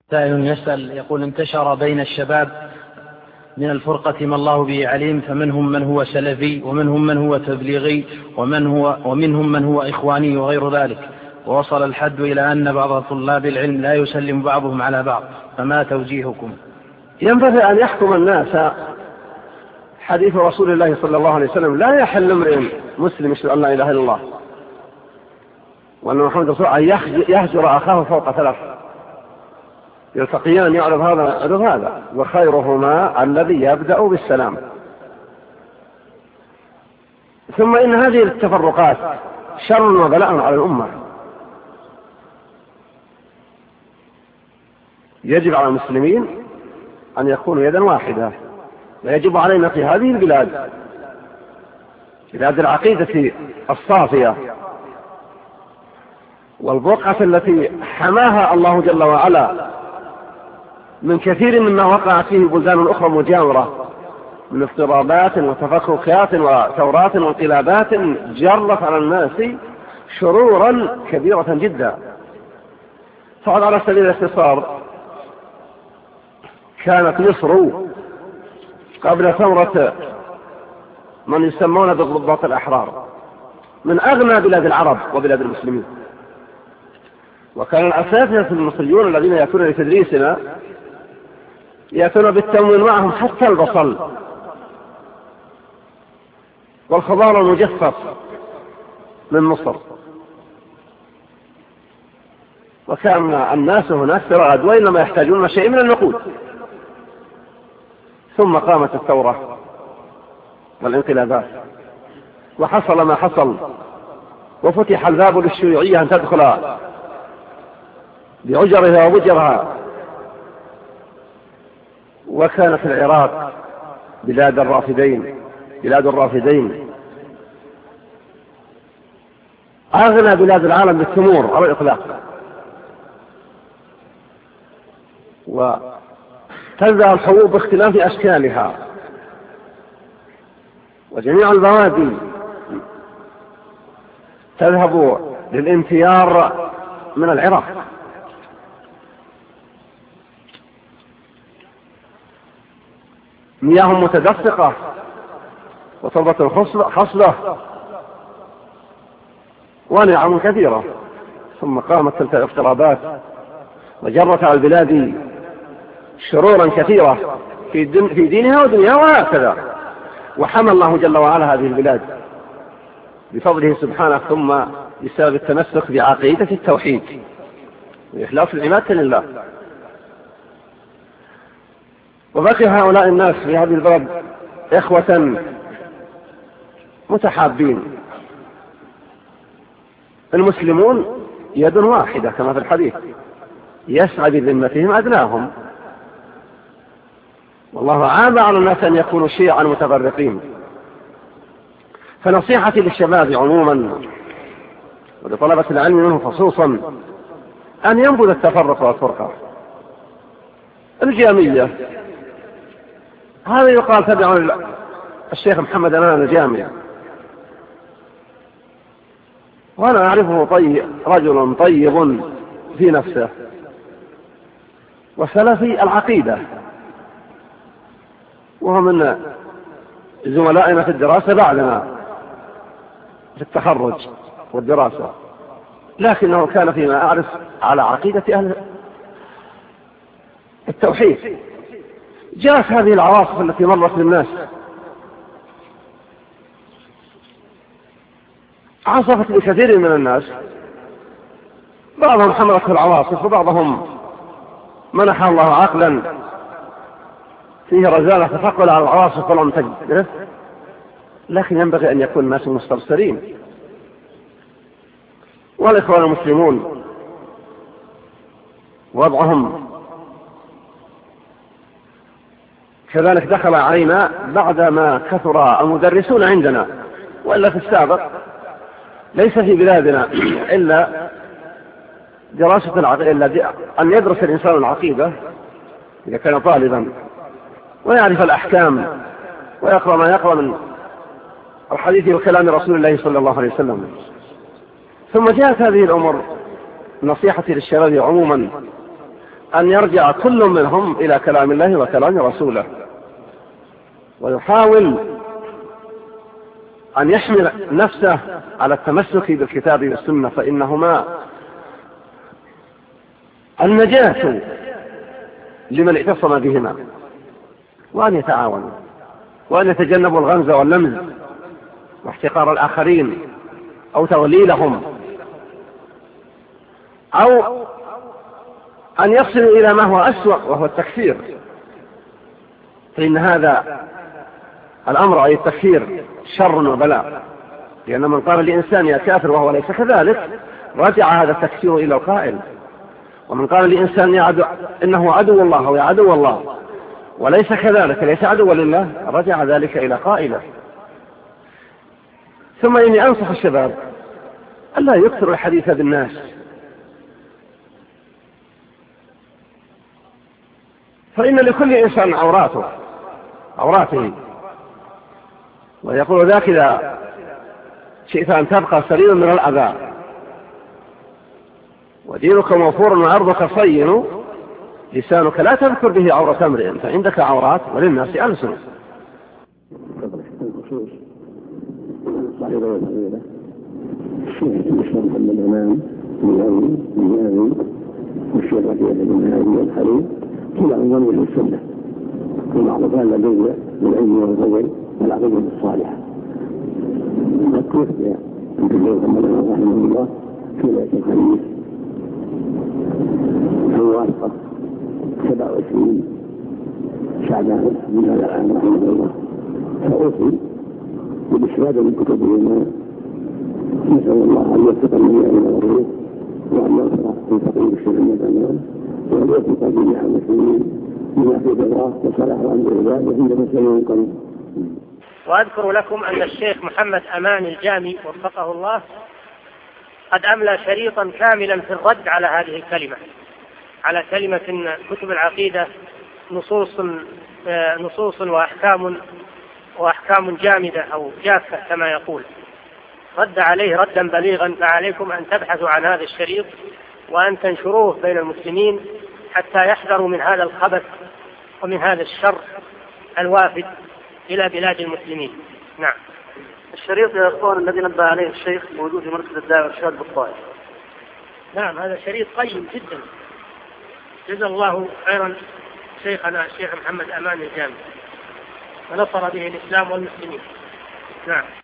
سائل يسأل يقول: انتشر بين الشباب من الفرقة ما الله به عليم، فمنهم من هو سلفي ومنهم من هو تبليغي ومنهم من هو إخواني وغير ذلك، ووصل الحد إلى أن بعض طلاب العلم لا يسلم بعضهم على بعض، فما توجيهكم؟ ينبغي أن يحكم الناس حديث رسول الله صلى الله عليه وسلم: لا يحل امرئ مسلم يشهد أن لا إله إلا الله وأن محمد رسول الله أن يهجر أخاه فوق 3، يلتقيان يعرض هذا وخيرهما الذي يبدأ بالسلام. ثم إن هذه التفرقات شر وبلاء على الأمة. يجب على المسلمين أن يكونوا يدا واحدة، ويجب علينا في هذه البلاد، بلاد العقيدة الصافية والبقعة التي حماها الله جل وعلا من كثير مما وقعت فيه بلدان أخرى مجاورة من اضطرابات وتفككات وثورات وانقلابات جرت على الناس شرورا كبيرة جدا. فقد على سبيل الاختصار كانت مصر قبل ثورة من يسمون بالضباط الأحرار من أغنى بلاد العرب وبلاد المسلمين، وكان الأساتذة المصريون الذين يأتون لتدريسنا يأتون بالتموين معهم حتى البصل والخضار المجفف من مصر، وكان الناس هناك في رغد وإنما يحتاجون شيء من النقود. ثم قامت الثورة والانقلابات وحصل ما حصل، وفتح الباب للشيوعية أن تدخل بعجرها وبجرها، وكانت العراق بلاد الرافدين أغنى بلاد العالم بالتمور على الإطلاق، وتزرع الحبوب باختلاف أشكالها، وجميع البوادي تذهب للانتيار من العراق. مياه متدفقة وتربة خصبة ونعم كثيرة. ثم قامت تلك الاضطرابات وجرت على البلاد شرورا كثيرة في دينها ودنياها وهكذا، وحمى الله جل وعلا هذه البلاد بفضله سبحانه، ثم بسبب التمسك بعقيدة التوحيد وإخلاص العبادة لله. وبقي هؤلاء الناس في هذه البلد إخوة متحابين، المسلمون يد واحدة كما في الحديث، يسعى بذمتهم أدناهم، والله عاب على الناس أن يكونوا شيعا متفرقين. فنصيحتي للشباب عموما ولطلبة العلم منهم خصوصا أن ينبذ التفرق والفرقة. الجامية هذا يقال تبع الشيخ محمد أمان الجامع، وأنا أعرفه رجل طيب في نفسه وسلفي العقيدة، وهو من زملائنا في الدراسة بعدنا في التخرج والدراسة، لكنه كان فيما أعرف على عقيدة أهل التوحيد. جاءت هذه العواصف التي مرت للناس، عصفت بكثير من الناس، بعضهم حملت في العواصف وبعضهم منح الله عقلا فيه رزالة تفقل على العواصف ولم تجرف. لكن ينبغي أن يكون الناس مستبصرين، والإخوان المسلمون وضعهم كذلك دخل علينا بعدما كثر المدرسون عندنا، وإلا في السابق ليس في بلادنا إلا دراسة العقيدة، أن يدرس الإنسان العقيدة إذا كان طالبا ويعرف الأحكام ويقرأ ما يقرأ من الحديث وكلام رسول الله صلى الله عليه وسلم. ثم جاءت هذه الأمور نصيحتي للشباب عموما أن يرجع كل منهم إلى كلام الله وكلام رسوله، ويحاول أن يحمل نفسه على التمسك بالكتاب والسنة، فإنهما النجاة لمن اعتصم بهما، وأن يتعاونوا وأن يتجنبوا الغمز واللمز واحتقار الآخرين أو تضليلهم، أو أن يصلوا إلى ما هو أسوأ وهو التكفير، فإن هذا الأمر أي التكفير شر وبلاء، لأن من قال لإنسان يا كافر وهو ليس كذلك رجع هذا التكفير إلى القائل، ومن قال لإنسان إنه عدو الله أو عدو الله وليس كذلك ليس عدو لله رجع ذلك إلى قائله. ثم إني أنصح الشباب ألا يكثر الحديث بالناس، فإن لكل إنسان عوراته، ويقول ذاك إذا شئت أن تبقى سليما من الأذى ودينك موفور وعرضك صين، لسانك لا تذكر به عورة امرئ فعندك عورات وللناس ألسن. صاحب الفضيلة الشيخ محمد أمان من والشيخ ربيع بن هادي الخليل كلاهما من السنة، ومعروفان لدي بالعلم والفضل والعقيدة الصالحة. مكتوب عند الشيخ محمد أمان رحمه الله في ليلة الخميس الوارقة 27 شعبان من هذا العام رحمه الله، فأوصي بالاستفادة من كتبهما، نسأل الله أن يوفق الجميع إلى الغيب، وأن يغفر لفقيه الشيخ محمد أمان، وأن يوفق جميع المسلمين بما في الله وصلاح أمر العباد وعند مسلمين قريب. وأذكر لكم أن الشيخ محمد أمان الجامي وفقه الله قد أملى شريطا كاملا في الرد على هذه الكلمة، على كلمة إن كتب العقيدة نصوص وأحكام جامدة أو جافة كما يقول، رد عليه ردا بليغا. فعليكم أن تبحثوا عن هذا الشريط وأن تنشروه بين المسلمين حتى يحذروا من هذا الخبث ومن هذا الشر الوافد إلى بلاد المسلمين. نعم. الشريط يا أخوان الذي نبه عليه الشيخ موجود في مركز الدعوة والإرشاد بالطائف. نعم، هذا شريط قيم جدا، جزا الله خيرا شيخنا الشيخ محمد أمان الجامي ونصر به الإسلام والمسلمين. نعم.